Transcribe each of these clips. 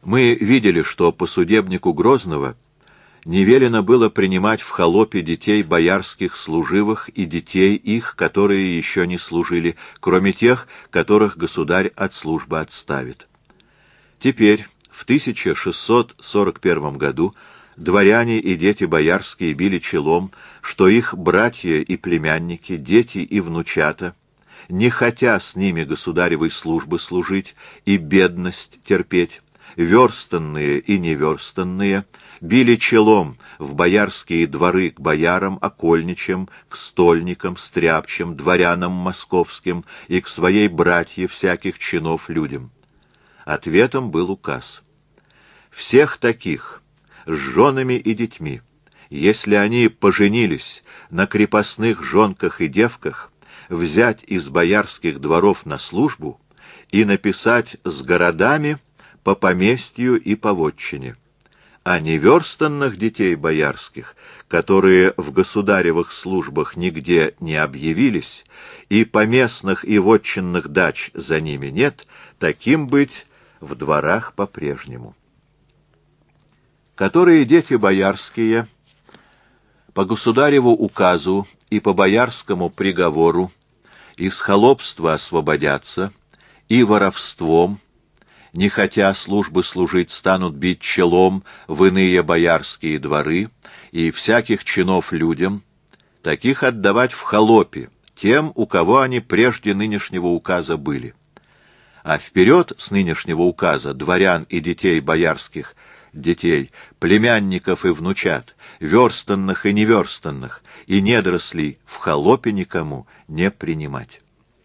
Мы видели, что по судебнику Грозного не велено было принимать в холопе детей боярских служивых и детей их, которые еще не служили, кроме тех, которых государь от службы отставит. Теперь, в 1641 году, дворяне и дети боярские били челом, что их братья и племянники, дети и внучата, не хотя с ними государевой службы служить и бедность терпеть, верстанные и неверстанные, били челом в боярские дворы к боярам, окольничам, к стольникам, стряпчим, дворянам московским и к своей братье всяких чинов людям. Ответом был указ. Всех таких, с женами и детьми, если они поженились на крепостных жонках и девках, взять из боярских дворов на службу и написать с городами по поместью и по вотчине, а неверстанных детей боярских, которые в государевых службах нигде не объявились, и поместных и вотчинных дач за ними нет, таким быть в дворах по-прежнему. Которые дети боярские по государеву указу и по боярскому приговору из холопства освободятся и воровством, не хотя службы служить, станут бить челом в иные боярские дворы и всяких чинов людям, таких отдавать в холопи тем, у кого они прежде нынешнего указа были. А вперед с нынешнего указа дворян и детей боярских, детей, племянников и внучат, верстанных и неверстанных, и недорослей в холопе никому не принимать.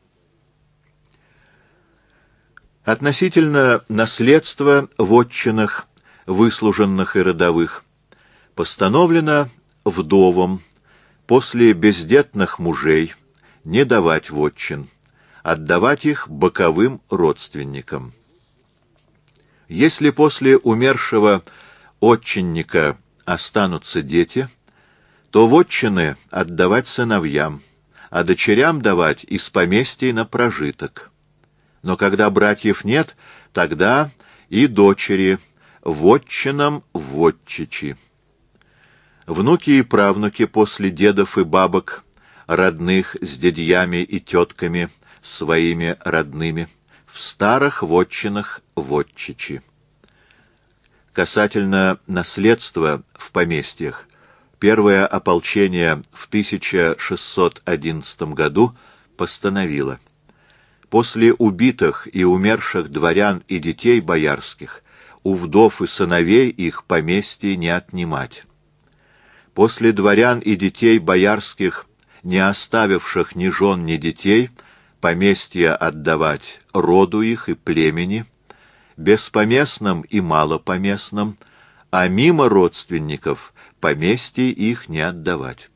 Относительно наследства вотчинных, выслуженных и родовых, постановлено вдовам после бездетных мужей не давать вотчин, отдавать их боковым родственникам. Если после умершего отчинника останутся дети, то вотчины отдавать сыновьям, а дочерям давать из поместий на прожиток. Но когда братьев нет, тогда и дочери вотчинам вотчичи. Внуки и правнуки после дедов и бабок, родных с дядьями и тетками, своими родными, в старых вотчинах вотчичи. Касательно наследства в поместьях, первое ополчение в 1611 году постановило: после убитых и умерших дворян и детей боярских у вдов и сыновей их поместья не отнимать. После дворян и детей боярских, не оставивших ни жен, ни детей, поместья отдавать роду их и племени, беспоместным и малопоместным, а мимо родственников поместья их не отдавать.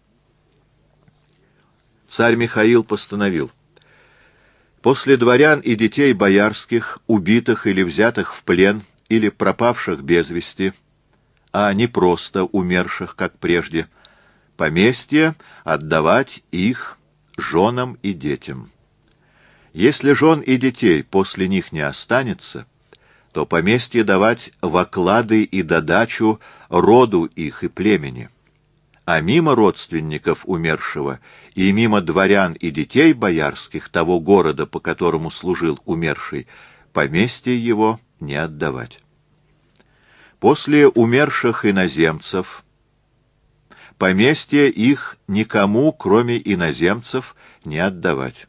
Царь Михаил постановил: после дворян и детей боярских, убитых или взятых в плен, или пропавших без вести, а не просто умерших, как прежде, поместья отдавать их женам и детям. Если жен и детей после них не останется, то поместье давать в оклады и додачу роду их и племени, а мимо родственников умершего и мимо дворян и детей боярских того города, по которому служил умерший, поместье его не отдавать. После умерших иноземцев поместье их никому, кроме иноземцев, не отдавать.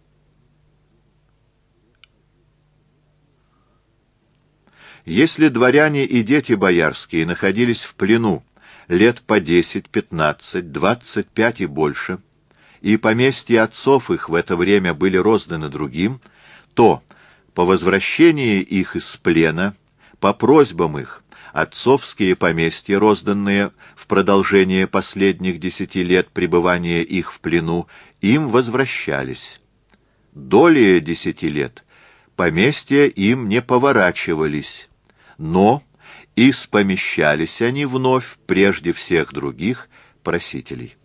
Если дворяне и дети боярские находились в плену лет по 10, 15, 25 и больше, и поместья отцов их в это время были розданы другим, то по возвращении их из плена, по просьбам их, отцовские поместья, розданные в продолжение последних 10 лет пребывания их в плену, им возвращались. Долее 10 лет поместья им не поворачивались, но испомещались они вновь прежде всех других просителей.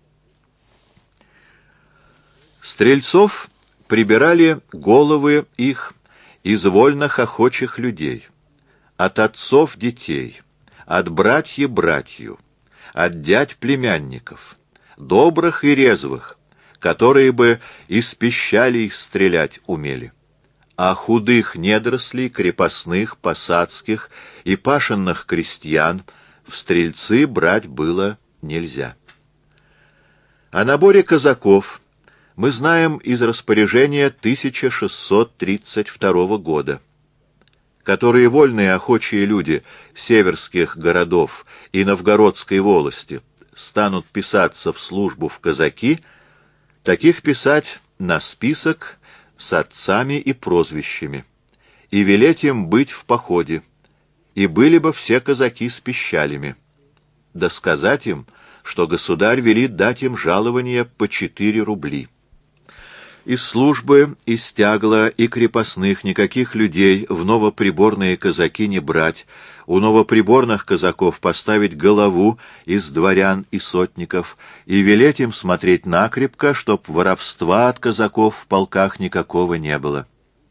Стрельцов прибирали головы их из вольных охочих людей, от отцов детей, от братьев братью, от дядь племянников, добрых и резвых, которые бы из пищалей стрелять умели, а худых недорослей, крепостных, посадских и пашенных крестьян в стрельцы брать было нельзя. О наборе казаков мы знаем из распоряжения 1632 года, которые вольные охочие люди северских городов и Новгородской волости станут писаться в службу в казаки, таких писать на список с отцами и прозвищами, и велеть им быть в походе, и были бы все казаки с пищалями, да сказать им, что государь велит дать им жалование по 4 рубли. Из службы, из стягла и крепостных никаких людей в новоприборные казаки не брать, у новоприборных казаков поставить голову из дворян и сотников и велеть им смотреть накрепко, чтоб воровства от казаков в полках никакого не было.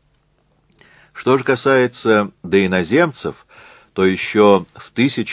Что же касается до иноземцев, то еще в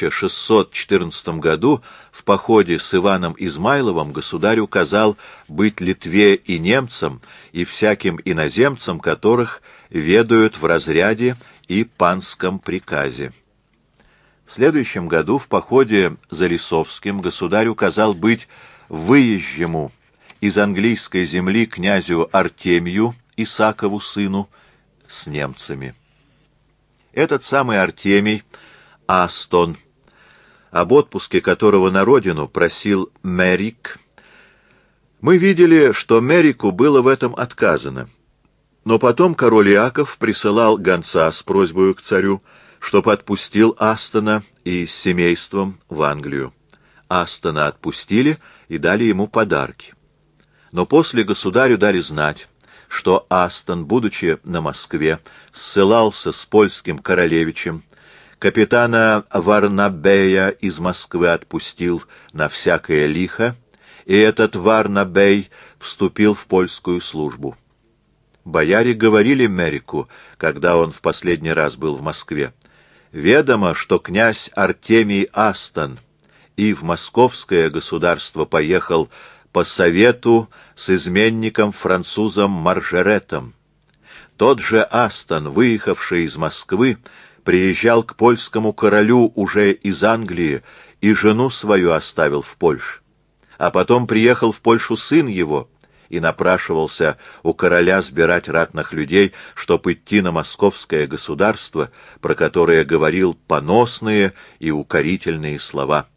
1614 году в походе с Иваном Измайловым государь указал быть Литве и немцам и всяким иноземцам, которых ведают в разряде и панском приказе. В следующем году в походе за Лисовским государь указал быть выезжему из английской земли князю Артемию, Исакову сыну, с немцами. Этот самый Артемий, Астон, об отпуске которого на родину просил Мерик, мы видели, что Мерику было в этом отказано. Но потом король Иаков присылал гонца с просьбой к царю, чтоб отпустил Астона и с семейством в Англию. Астона отпустили и дали ему подарки. Но после государю дали знать, что Астон, будучи на Москве, ссылался с польским королевичем, капитана Варнабея из Москвы отпустил на всякое лихо, и этот Варнабей вступил в польскую службу. Бояре говорили Мерику, когда он в последний раз был в Москве: «Ведомо, что князь Артемий Астон и в московское государство поехал по совету с изменником французом Маржеретом. Тот же Астон, выехавший из Москвы, приезжал к польскому королю уже из Англии и жену свою оставил в Польше. А потом приехал в Польшу сын его и напрашивался у короля сбирать ратных людей, чтоб идти на московское государство, про которое говорил поносные и укорительные слова.